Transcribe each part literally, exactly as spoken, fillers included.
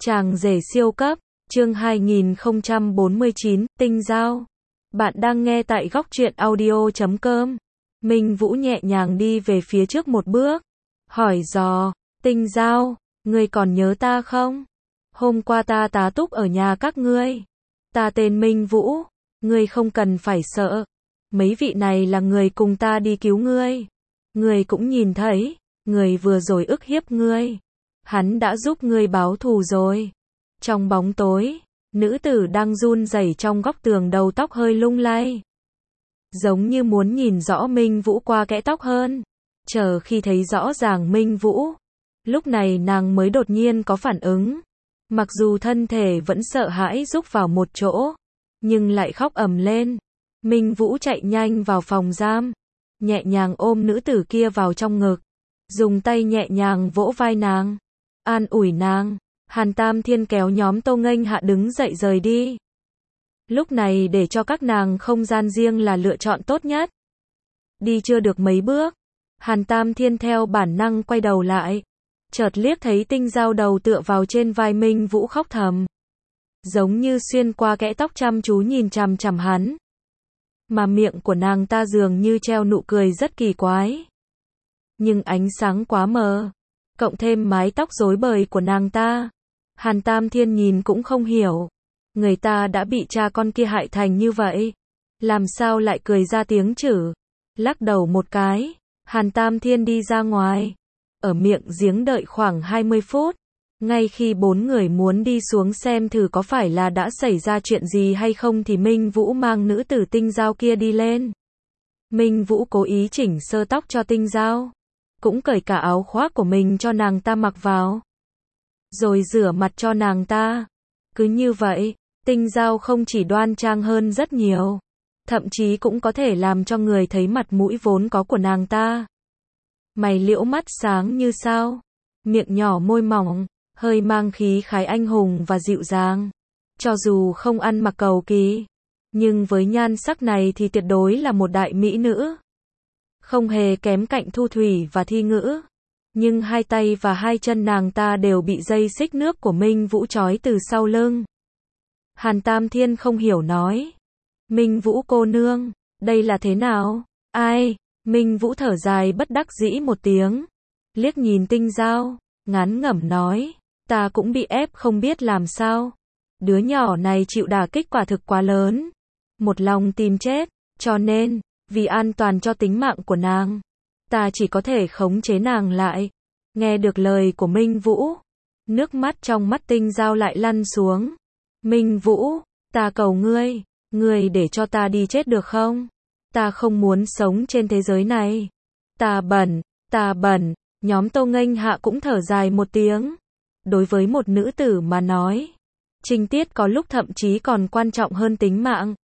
Chàng rể siêu cấp, chương hai nghìn không trăm bốn mươi chín, tinh dao. Bạn đang nghe tại góc truyện audio chấm com. Minh Vũ nhẹ nhàng đi về phía trước một bước, hỏi dò, tinh dao, ngươi còn nhớ ta không? Hôm qua ta tá túc ở nhà các ngươi. Ta tên Minh Vũ, ngươi không cần phải sợ. Mấy vị này là người cùng ta đi cứu ngươi. Ngươi cũng nhìn thấy, người vừa rồi ức hiếp ngươi. Hắn đã giúp ngươi báo thù rồi. Trong bóng tối, nữ tử đang run rẩy trong góc tường, đầu tóc hơi lung lay. Giống như muốn nhìn rõ Minh Vũ qua kẽ tóc hơn. Chờ khi thấy rõ ràng Minh Vũ, lúc này nàng mới đột nhiên có phản ứng. Mặc dù thân thể vẫn sợ hãi rúc vào một chỗ, nhưng lại khóc ầm lên. Minh Vũ chạy nhanh vào phòng giam, nhẹ nhàng ôm nữ tử kia vào trong ngực, dùng tay nhẹ nhàng vỗ vai nàng, an ủi nàng. Hàn Tam Thiên kéo nhóm Tô Nghênh Hạ đứng dậy rời đi. Lúc này để cho các nàng không gian riêng là lựa chọn tốt nhất. Đi chưa được mấy bước, Hàn Tam Thiên theo bản năng quay đầu lại, chợt liếc thấy tinh dao đầu tựa vào trên vai Minh Vũ khóc thầm, giống như xuyên qua kẽ tóc chăm chú nhìn chằm chằm hắn. Mà miệng của nàng ta dường như treo nụ cười rất kỳ quái. Nhưng ánh sáng quá mờ, cộng thêm mái tóc rối bời của nàng ta, Hàn Tam Thiên nhìn cũng không hiểu. Người ta đã bị cha con kia hại thành như vậy, làm sao lại cười ra tiếng chử. Lắc đầu một cái, Hàn Tam Thiên đi ra ngoài. Ở miệng giếng đợi khoảng hai mươi phút. Ngay khi bốn người muốn đi xuống xem thử có phải là đã xảy ra chuyện gì hay không thì Minh Vũ mang nữ tử tinh dao kia đi lên. Minh Vũ cố ý chỉnh sơ tóc cho tinh dao, cũng cởi cả áo khoác của mình cho nàng ta mặc vào, rồi rửa mặt cho nàng ta. Cứ như vậy, tinh dao không chỉ đoan trang hơn rất nhiều, thậm chí cũng có thể làm cho người thấy mặt mũi vốn có của nàng ta. Mày liễu mắt sáng như sao, miệng nhỏ môi mỏng, hơi mang khí khái anh hùng và dịu dàng. Cho dù không ăn mặc cầu kỳ, nhưng với nhan sắc này thì tuyệt đối là một đại mỹ nữ. Không hề kém cạnh Thu Thủy và Thi Ngữ. Nhưng hai tay và hai chân nàng ta đều bị dây xích nước của Minh Vũ trói từ sau lưng. Hàn Tam Thiên không hiểu nói, Minh Vũ cô nương, đây là thế nào? Ai? Minh Vũ thở dài bất đắc dĩ một tiếng, liếc nhìn tinh dao, ngán ngẩm nói, ta cũng bị ép không biết làm sao. Đứa nhỏ này chịu đả kích quả thực quá lớn, một lòng tìm chết, cho nên, vì an toàn cho tính mạng của nàng, ta chỉ có thể khống chế nàng lại. Nghe được lời của Minh Vũ, nước mắt trong mắt tinh dao lại lăn xuống. Minh Vũ, ta cầu ngươi, ngươi để cho ta đi chết được không? Ta không muốn sống trên thế giới này. Ta bẩn, ta bẩn. Nhóm Tô Nghênh Hạ cũng thở dài một tiếng. Đối với một nữ tử mà nói, trinh tiết có lúc thậm chí còn quan trọng hơn tính mạng.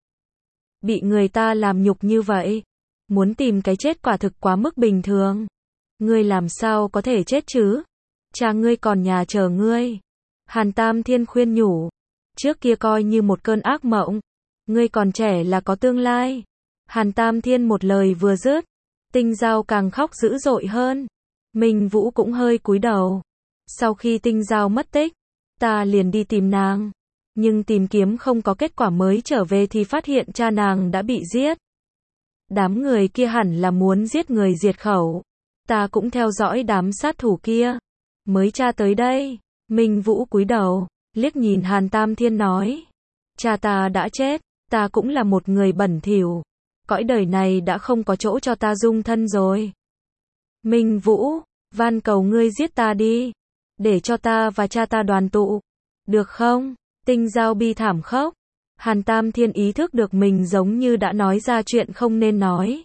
Bị người ta làm nhục như vậy, muốn tìm cái chết quả thực quá mức bình thường. Ngươi làm sao có thể chết chứ? Cha ngươi còn nhà chờ ngươi. Hàn Tam Thiên khuyên nhủ, trước kia coi như một cơn ác mộng. Ngươi còn trẻ là có tương lai. Hàn Tam Thiên một lời vừa dứt, tinh dao càng khóc dữ dội hơn. Minh Vũ cũng hơi cúi đầu. Sau khi tinh dao mất tích, ta liền đi tìm nàng. Nhưng tìm kiếm không có kết quả, mới trở về thì phát hiện cha nàng đã bị giết. Đám người kia hẳn là muốn giết người diệt khẩu. Ta cũng theo dõi đám sát thủ kia, mới tra tới đây. Minh Vũ cúi đầu, liếc nhìn Hàn Tam Thiên nói, cha ta đã chết, ta cũng là một người bẩn thỉu. Cõi đời này đã không có chỗ cho ta dung thân rồi. Minh Vũ, van cầu ngươi giết ta đi, để cho ta và cha ta đoàn tụ, được không? Tinh dao bi thảm khóc. Hàn Tam Thiên ý thức được mình giống như đã nói ra chuyện không nên nói.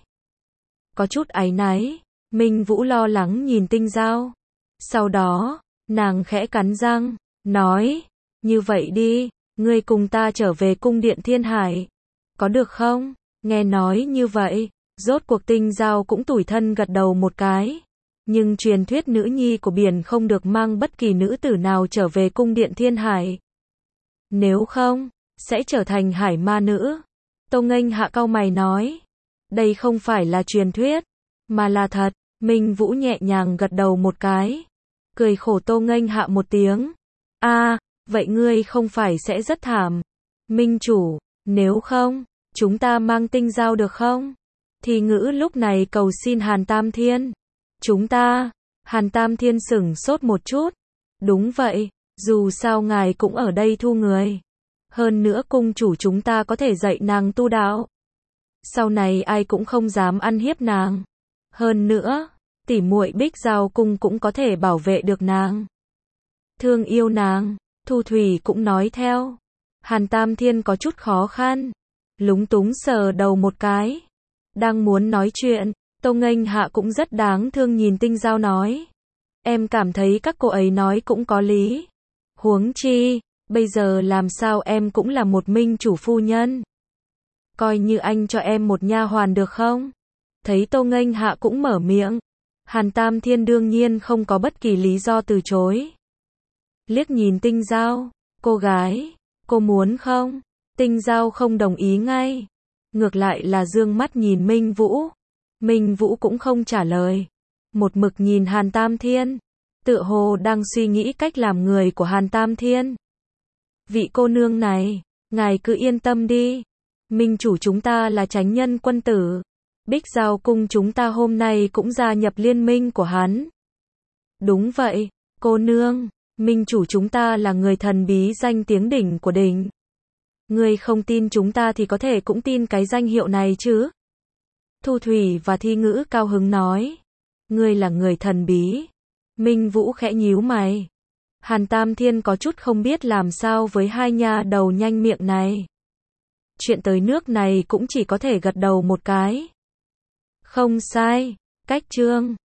Có chút áy náy, Minh Vũ lo lắng nhìn tinh dao. Sau đó, nàng khẽ cắn răng, nói, như vậy đi, ngươi cùng ta trở về cung điện Thiên Hải. Có được không? Nghe nói như vậy, rốt cuộc tinh dao cũng tủi thân gật đầu một cái. Nhưng truyền thuyết nữ nhi của biển không được mang bất kỳ nữ tử nào trở về cung điện Thiên Hải. Nếu không, sẽ trở thành hải ma nữ. Tô Nghênh Hạ cau mày nói, đây không phải là truyền thuyết, mà là thật. Minh Vũ nhẹ nhàng gật đầu một cái, cười khổ Tô Nghênh Hạ một tiếng. A, vậy ngươi không phải sẽ rất thảm. Minh chủ, nếu không, chúng ta mang tinh dao được không? Thi Ngữ lúc này cầu xin Hàn Tam Thiên. Chúng ta, Hàn Tam Thiên sửng sốt một chút. Đúng vậy, dù sao ngài cũng ở đây thu người. Hơn nữa cung chủ chúng ta có thể dạy nàng tu đạo. Sau này ai cũng không dám ăn hiếp nàng. Hơn nữa, tỉ muội Bích Giao cung cũng có thể bảo vệ được nàng. Thương yêu nàng, Thu Thủy cũng nói theo. Hàn Tam Thiên có chút khó khăn, lúng túng sờ đầu một cái. Đang muốn nói chuyện, Tô Nghênh Hạ cũng rất đáng thương nhìn Tinh Giao nói. Em cảm thấy các cô ấy nói cũng có lý. Huống chi, bây giờ làm sao em cũng là một minh chủ phu nhân. Coi như anh cho em một nha hoàn được không? Thấy Tô Nghênh Hạ cũng mở miệng. Hàn Tam Thiên đương nhiên không có bất kỳ lý do từ chối. Liếc nhìn Tinh Giao, cô gái, cô muốn không? Tinh Giao không đồng ý ngay. Ngược lại là dương mắt nhìn Minh Vũ. Minh Vũ cũng không trả lời. Một mực nhìn Hàn Tam Thiên. Tựa hồ đang suy nghĩ cách làm người của Hàn Tam Thiên. Vị cô nương này, ngài cứ yên tâm đi. Minh chủ chúng ta là chánh nhân quân tử. Bích Giao cung chúng ta hôm nay cũng gia nhập liên minh của hắn. Đúng vậy, cô nương. Minh chủ chúng ta là người thần bí danh tiếng đỉnh của đỉnh. Ngươi không tin chúng ta thì có thể cũng tin cái danh hiệu này chứ. Thu Thủy và Thi Ngữ cao hứng nói. Ngươi là người thần bí. Minh Vũ khẽ nhíu mày. Hàn Tam Thiên có chút không biết làm sao với hai nha đầu nhanh miệng này. Chuyện tới nước này cũng chỉ có thể gật đầu một cái. Không sai, cách chương